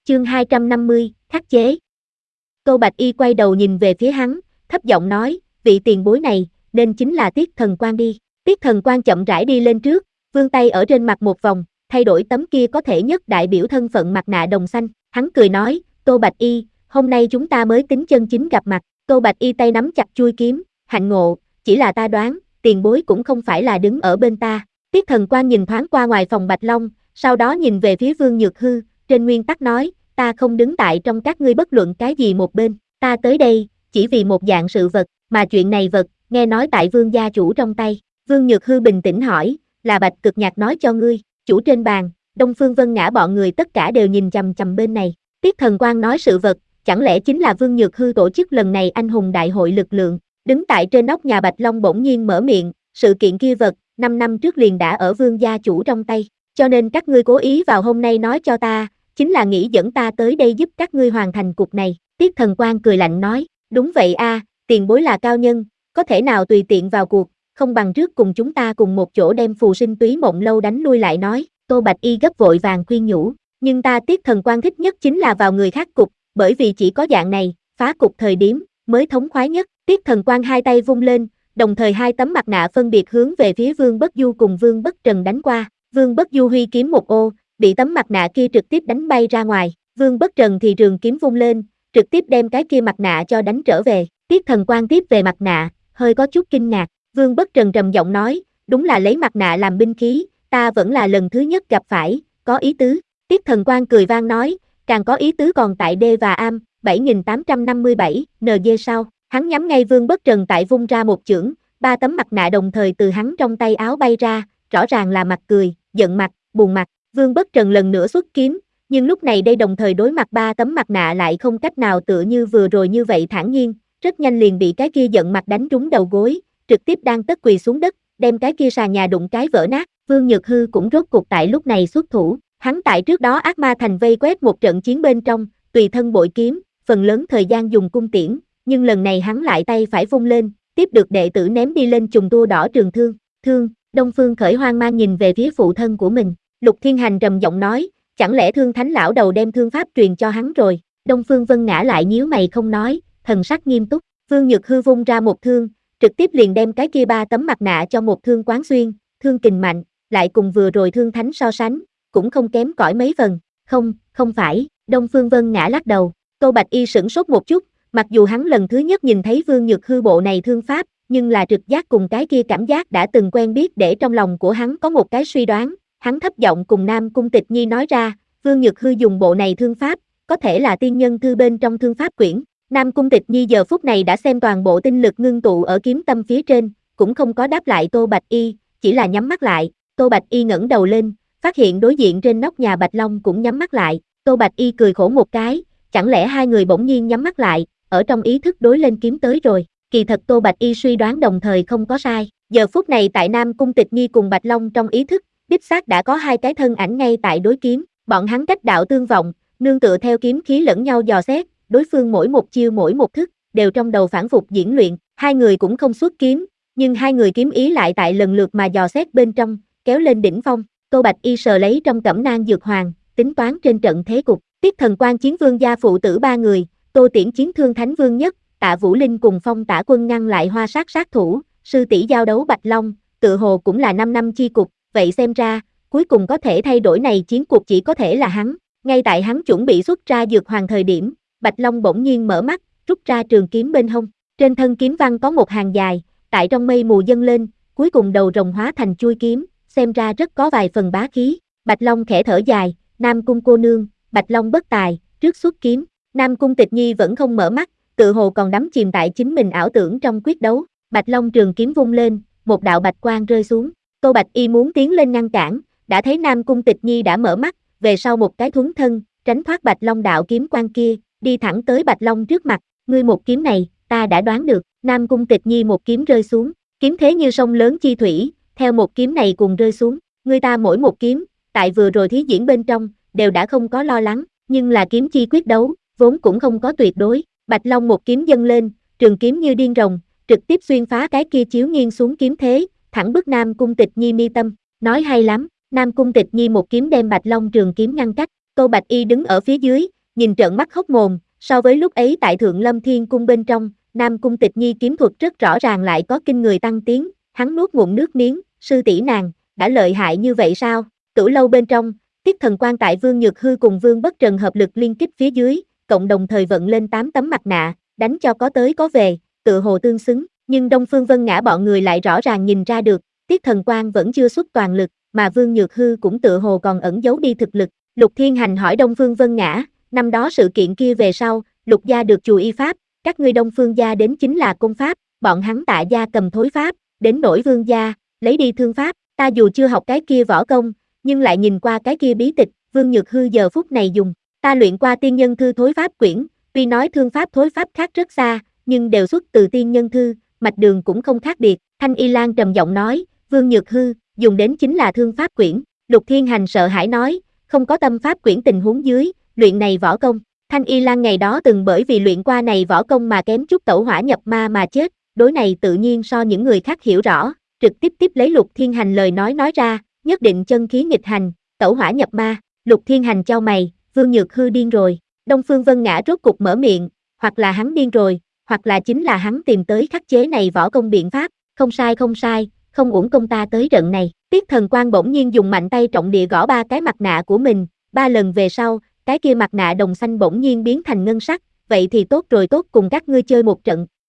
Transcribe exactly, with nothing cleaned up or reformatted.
Chương hai trăm năm mươi, khắc chế. Tô Bạch Y quay đầu nhìn về phía hắn, thấp giọng nói, vị tiền bối này, nên chính là Tiết Thần Quan đi. Tiết Thần Quan chậm rãi đi lên trước, vươn tay ở trên mặt một vòng, thay đổi tấm kia có thể nhất đại biểu thân phận mặt nạ đồng xanh. Hắn cười nói, Tô Bạch Y, hôm nay chúng ta mới tính chân chính gặp mặt. Tô Bạch Y tay nắm chặt chuôi kiếm, hạnh ngộ, chỉ là ta đoán, tiền bối cũng không phải là đứng ở bên ta. Tiết Thần Quan nhìn thoáng qua ngoài phòng Bạch Long, sau đó nhìn về phía Vương Nhược Hư, trên nguyên tắc nói, ta không đứng tại trong các ngươi bất luận cái gì một bên, ta tới đây, chỉ vì một dạng sự vật, mà chuyện này vật, nghe nói tại Vương gia chủ trong tay. Vương Nhược Hư bình tĩnh hỏi, là Bạch Cực Nhạc nói cho ngươi, chủ trên bàn, Đông Phương Vân Ngã bọn người tất cả đều nhìn chằm chằm bên này. Tiết Thần Quan nói sự vật, chẳng lẽ chính là Vương Nhược Hư tổ chức lần này anh hùng đại hội lực lượng. Đứng tại trên nóc nhà Bạch Long bỗng nhiên mở miệng, sự kiện kia vật, năm năm trước liền đã ở Vương gia chủ trong tay, cho nên các ngươi cố ý vào hôm nay nói cho ta, chính là nghĩ dẫn ta tới đây giúp các ngươi hoàn thành cuộc này. Tiết Thần Quan cười lạnh nói, đúng vậy a, tiền bối là cao nhân, có thể nào tùy tiện vào cuộc, không bằng trước cùng chúng ta cùng một chỗ đem Phù Sinh Túy Mộng Lâu đánh lui lại nói. Tô Bạch Y gấp vội vàng khuyên nhủ, nhưng ta Tiết Thần Quan thích nhất chính là vào người khác cục, bởi vì chỉ có dạng này, phá cục thời điểm, mới thống khoái nhất. Tiết Thần Quan hai tay vung lên, đồng thời hai tấm mặt nạ phân biệt hướng về phía Vương Bất Du cùng Vương Bất Trần đánh qua. Vương Bất Du huy kiếm một ô, bị tấm mặt nạ kia trực tiếp đánh bay ra ngoài. Vương Bất Trần thì trường kiếm vung lên, trực tiếp đem cái kia mặt nạ cho đánh trở về. Tiết Thần Quan tiếp về mặt nạ, hơi có chút kinh ngạc. Vương Bất Trần trầm giọng nói, đúng là lấy mặt nạ làm binh khí, ta vẫn là lần thứ nhất gặp phải, có ý tứ. Tiết Thần Quan cười vang nói, càng có ý tứ còn tại D và Am, bảy nghìn tám trăm năm mươi bảy, en giê sau. Hắn nhắm ngay Vương Bất Trần tại vung ra một chưởng, ba tấm mặt nạ đồng thời từ hắn trong tay áo bay ra, rõ ràng là mặt cười, giận mặt, buồn mặt. Vương Bất Trần lần nữa xuất kiếm, nhưng lúc này đây đồng thời đối mặt ba tấm mặt nạ lại không cách nào tựa như vừa rồi như vậy thản nhiên, rất nhanh liền bị cái kia giận mặt đánh trúng đầu gối, trực tiếp đang tất quỳ xuống đất, đem cái kia sàn nhà đụng cái vỡ nát. Vương Nhược Hư cũng rốt cuộc tại lúc này xuất thủ, hắn tại trước đó Ác Ma Thành vây quét một trận chiến bên trong, tùy thân bội kiếm, phần lớn thời gian dùng cung tiễn, nhưng lần này hắn lại tay phải vung lên, tiếp được đệ tử ném đi lên trùng tua đỏ trường thương. Thương, Đông Phương Khởi hoang mang nhìn về phía phụ thân của mình. Lục Thiên Hành trầm giọng nói, chẳng lẽ Thương Thánh lão đầu đem thương pháp truyền cho hắn rồi. Đông Phương Vân Ngã lại nhíu mày không nói, thần sắc nghiêm túc. Vương Nhược Hư vung ra một thương, trực tiếp liền đem cái kia ba tấm mặt nạ cho một thương quán xuyên, thương kình mạnh, lại cùng vừa rồi Thương Thánh so sánh, cũng không kém cỏi mấy phần. Không, không phải, Đông Phương Vân Ngã lắc đầu. Tô Bạch Y sửng sốt một chút, mặc dù hắn lần thứ nhất nhìn thấy Vương Nhược Hư bộ này thương pháp, nhưng là trực giác cùng cái kia cảm giác đã từng quen biết để trong lòng của hắn có một cái suy đoán. Hắn thấp giọng cùng Nam Cung Tịch Nhi nói ra, Vương Nhược Hư dùng bộ này thương pháp, có thể là tiên nhân thư bên trong thương pháp quyển. Nam Cung Tịch Nhi giờ phút này đã xem toàn bộ tinh lực ngưng tụ ở kiếm tâm phía trên, cũng không có đáp lại Tô Bạch Y, chỉ là nhắm mắt lại. Tô Bạch Y ngẩng đầu lên, phát hiện đối diện trên nóc nhà Bạch Long cũng nhắm mắt lại. Tô Bạch Y cười khổ một cái, chẳng lẽ hai người bỗng nhiên nhắm mắt lại, ở trong ý thức đối lên kiếm tới rồi. Kỳ thật Tô Bạch Y suy đoán đồng thời không có sai. Giờ phút này tại Nam Cung Tịch Nhi cùng Bạch Long trong ý thức, đích xác đã có hai cái thân ảnh ngay tại đối kiếm, bọn hắn cách đạo tương vọng, nương tựa theo kiếm khí lẫn nhau dò xét, đối phương mỗi một chiêu mỗi một thức, đều trong đầu phản phục diễn luyện, hai người cũng không xuất kiếm, nhưng hai người kiếm ý lại tại lần lượt mà dò xét bên trong, kéo lên đỉnh phong. Tô Bạch Y sờ lấy trong cẩm nang dược hoàng, tính toán trên trận thế cục. Tiết Thần Quan chiến vương gia phụ tử ba người, Tô Tiễn chiến Thương Thánh Vương nhất, Tạ Vũ Linh cùng Phong Tả Quân ngăn lại Hoa Sát sát thủ, sư tỷ giao đấu Bạch Long, tự hồ cũng là năm năm chi cục, vậy xem ra, cuối cùng có thể thay đổi này chiến cuộc chỉ có thể là hắn. Ngay tại hắn chuẩn bị xuất ra dược hoàng thời điểm, Bạch Long bỗng nhiên mở mắt, rút ra trường kiếm bên hông, trên thân kiếm văn có một hàng dài, tại trong mây mù dâng lên, cuối cùng đầu rồng hóa thành chuôi kiếm, xem ra rất có vài phần bá khí. Bạch Long khẽ thở dài, Nam Cung cô nương, Bạch Long bất tài, trước xuất kiếm. Nam Cung Tịch Nhi vẫn không mở mắt, tự hồ còn đắm chìm tại chính mình ảo tưởng trong quyết đấu. Bạch Long trường kiếm vung lên, một đạo bạch quang rơi xuống. Tô Bạch Y muốn tiến lên ngăn cản, đã thấy Nam Cung Tịch Nhi đã mở mắt, về sau một cái thuấn thân, tránh thoát Bạch Long đạo kiếm quang kia, đi thẳng tới Bạch Long trước mặt. Ngươi một kiếm này, ta đã đoán được. Nam Cung Tịch Nhi một kiếm rơi xuống, kiếm thế như sông lớn chi thủy, theo một kiếm này cùng rơi xuống. Ngươi ta mỗi một kiếm, tại vừa rồi thí diễn bên trong, đều đã không có lo lắng, nhưng là kiếm chi quyết đấu, vốn cũng không có tuyệt đối. Bạch Long một kiếm dâng lên, trường kiếm như điên rồng, trực tiếp xuyên phá cái kia chiếu nghiêng xuống kiếm thế, thẳng bức Nam Cung Tịch Nhi mi tâm. Nói hay lắm, Nam Cung Tịch Nhi một kiếm đem Bạch Long trường kiếm ngăn cách. Tô Bạch Y đứng ở phía dưới, nhìn trợn mắt hốc mồm, so với lúc ấy tại Thượng Lâm Thiên Cung bên trong, Nam Cung Tịch Nhi kiếm thuật rất rõ ràng lại có kinh người tăng tiến, hắn nuốt ngụm nước miếng, sư tỷ nàng, đã lợi hại như vậy sao? Cửu lâu bên trong, Tiết Thần Quan tại Vương Nhược Hư cùng Vương Bất Trần hợp lực liên kích phía dưới, cộng đồng thời vận lên tám tấm mặt nạ, đánh cho có tới có về, tự hồ tương xứng, nhưng Đông Phương Vân Ngã bọn người lại rõ ràng nhìn ra được, Tiết Thần Quan vẫn chưa xuất toàn lực, mà Vương Nhược Hư cũng tự hồ còn ẩn giấu đi thực lực. Lục Thiên Hành hỏi Đông Phương Vân Ngã, năm đó sự kiện kia về sau, Lục gia được chùa y pháp, các ngươi Đông Phương gia đến chính là công pháp, bọn hắn Tạ gia cầm thối pháp, đến nỗi Vương gia, lấy đi thương pháp, ta dù chưa học cái kia võ công, nhưng lại nhìn qua cái kia bí tịch, Vương Nhược Hư giờ phút này dùng, ta luyện qua tiên nhân thư thối pháp quyển, tuy nói thương pháp thối pháp khác rất xa, nhưng đều xuất từ tiên nhân thư, mạch đường cũng không khác biệt. Thanh Y Lan trầm giọng nói, Vương Nhược Hư, dùng đến chính là thương pháp quyển. Lục Thiên Hành sợ hãi nói, không có tâm pháp quyển tình huống dưới, luyện này võ công. Thanh Y Lan ngày đó từng bởi vì luyện qua này võ công mà kém chút tẩu hỏa nhập ma mà chết, đối này tự nhiên so những người khác hiểu rõ, trực tiếp tiếp lấy Lục Thiên Hành lời nói nói ra, nhất định chân khí nghịch hành, tẩu hỏa nhập ma. Lục Thiên Hành chau mày, Vương Nhược Hư điên rồi. Đông Phương Vân Ngã rốt cục mở miệng, hoặc là hắn điên rồi, hoặc là chính là hắn tìm tới khắc chế này võ công biện pháp, không sai không sai, không uổng công ta tới trận này. Tiết Thần Quan bỗng nhiên dùng mạnh tay trọng địa gõ ba cái mặt nạ của mình, ba lần về sau, cái kia mặt nạ đồng xanh bỗng nhiên biến thành ngân sắc, vậy thì tốt rồi tốt cùng các ngươi chơi một trận,